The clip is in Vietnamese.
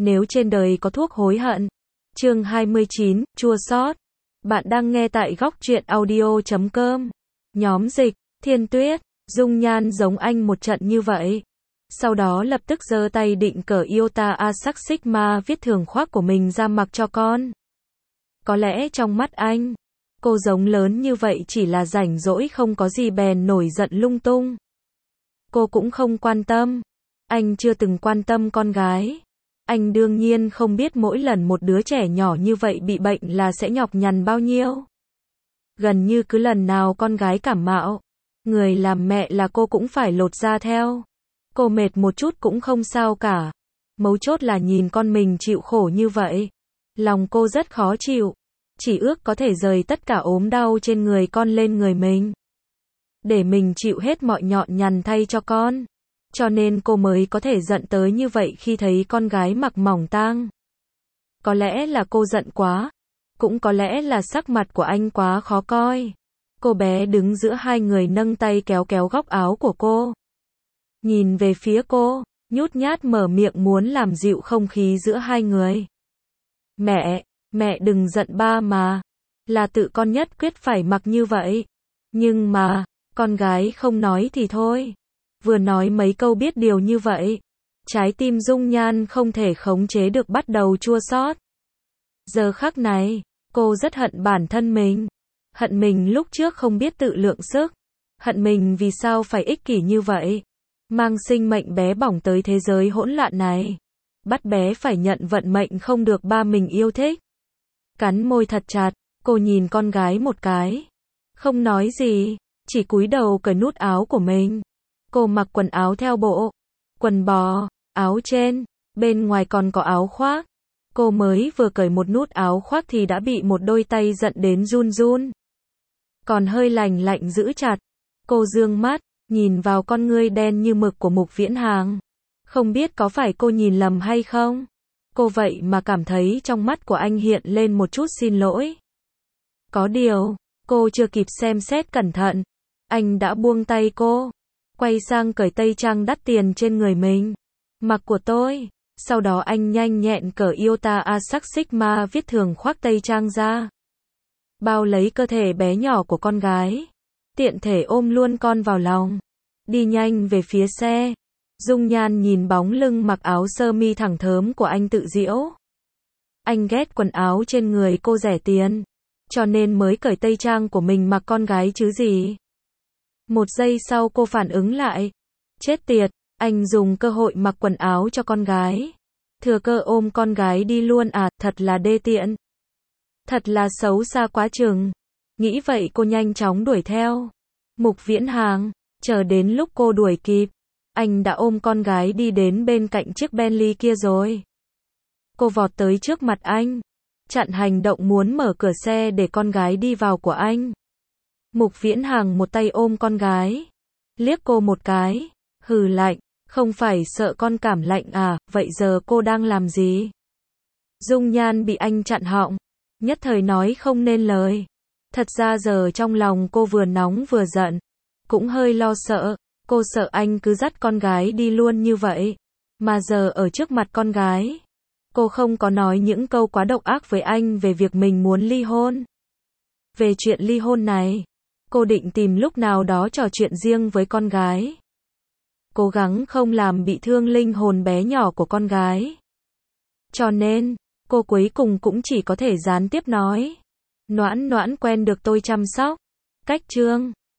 Nếu trên đời có thuốc hối hận. Chương 29, chua xót. Bạn đang nghe tại góc truyện audio.com. Nhóm dịch, Thiên Tuyết, Dung Nhan giống anh một trận như vậy. Sau đó lập tức giơ tay định cởi Iota Asac Sigma viết thường khoác của mình ra mặc cho con. Có lẽ trong mắt anh, cô giống lớn như vậy chỉ là rảnh rỗi không có gì bèn nổi giận lung tung. Cô cũng không quan tâm. Anh chưa từng quan tâm con gái. Anh đương nhiên không biết mỗi lần một đứa trẻ nhỏ như vậy bị bệnh là sẽ nhọc nhằn bao nhiêu. Gần như cứ lần nào con gái cảm mạo, người làm mẹ là cô cũng phải lột da theo. Cô mệt một chút cũng không sao cả. Mấu chốt là nhìn con mình chịu khổ như vậy. Lòng cô rất khó chịu. Chỉ ước có thể rời tất cả ốm đau trên người con lên người mình. Để mình chịu hết mọi nhọn nhằn thay cho con. Cho nên cô mới có thể giận tới như vậy khi thấy con gái mặc mỏng tang. Có lẽ là cô giận quá. Cũng có lẽ là sắc mặt của anh quá khó coi. Cô bé đứng giữa hai người nâng tay kéo kéo góc áo của cô. Nhìn về phía cô, nhút nhát mở miệng muốn làm dịu không khí giữa hai người. Mẹ đừng giận ba mà. Là tự con nhất quyết phải mặc như vậy. Nhưng mà, con gái không nói thì thôi. Vừa nói mấy câu biết điều như vậy. Trái tim Dung Nhan không thể khống chế được bắt đầu chua xót. Giờ khắc này, cô rất hận bản thân mình. Hận mình lúc trước không biết tự lượng sức. Hận mình vì sao phải ích kỷ như vậy. Mang sinh mệnh bé bỏng tới thế giới hỗn loạn này. Bắt bé phải nhận vận mệnh không được ba mình yêu thích. Cắn môi thật chặt, cô nhìn con gái một cái. Không nói gì, chỉ cúi đầu cởi nút áo của mình. Cô mặc quần áo theo bộ. Quần bò, áo trên, bên ngoài còn có áo khoác. Cô mới vừa cởi một nút áo khoác thì đã bị một đôi tay giận đến run run. Còn hơi lạnh giữ chặt. Cô dương mắt, nhìn vào con ngươi đen như mực của Mục Viễn Hàng. Không biết có phải cô nhìn lầm hay không? Cô vậy mà cảm thấy trong mắt của anh hiện lên một chút xin lỗi. Có điều, cô chưa kịp xem xét cẩn thận. Anh đã buông tay cô. Quay sang cởi tây trang đắt tiền trên người mình. Mặc của tôi. Sau đó anh nhanh nhẹn cởi Iota Asac Sigma viết thường khoác tây trang ra. Bao lấy cơ thể bé nhỏ của con gái. Tiện thể ôm luôn con vào lòng. Đi nhanh về phía xe. Dung Nhan nhìn bóng lưng mặc áo sơ mi thẳng thớm của anh tự giễu. Anh ghét quần áo trên người cô rẻ tiền. Cho nên mới cởi tây trang của mình mặc con gái chứ gì. Một giây sau cô phản ứng lại. Chết tiệt, anh dùng cơ hội mặc quần áo cho con gái. Thừa cơ ôm con gái đi luôn à, thật là đê tiện. Thật là xấu xa quá chừng. Nghĩ vậy cô nhanh chóng đuổi theo. Mục Viễn Hàng, chờ đến lúc cô đuổi kịp. Anh đã ôm con gái đi đến bên cạnh chiếc Bentley kia rồi. Cô vọt tới trước mặt anh. Chặn hành động muốn mở cửa xe để con gái đi vào của anh. Mục Viễn Hàng một tay ôm con gái. Liếc cô một cái. Hừ lạnh. Không phải sợ con cảm lạnh à, vậy giờ cô đang làm gì? Dung Nhan bị anh chặn họng. Nhất thời nói không nên lời. Thật ra giờ trong lòng cô vừa nóng vừa giận. Cũng hơi lo sợ. Cô sợ anh cứ dắt con gái đi luôn như vậy. Mà giờ ở trước mặt con gái. Cô không có nói những câu quá độc ác với anh về việc mình muốn ly hôn. Về chuyện ly hôn này, cô định tìm lúc nào đó trò chuyện riêng với con gái. Cố gắng không làm bị thương linh hồn bé nhỏ của con gái. Cho nên, cô cuối cùng cũng chỉ có thể gián tiếp nói. Noãn Noãn quen được tôi chăm sóc. Cách chương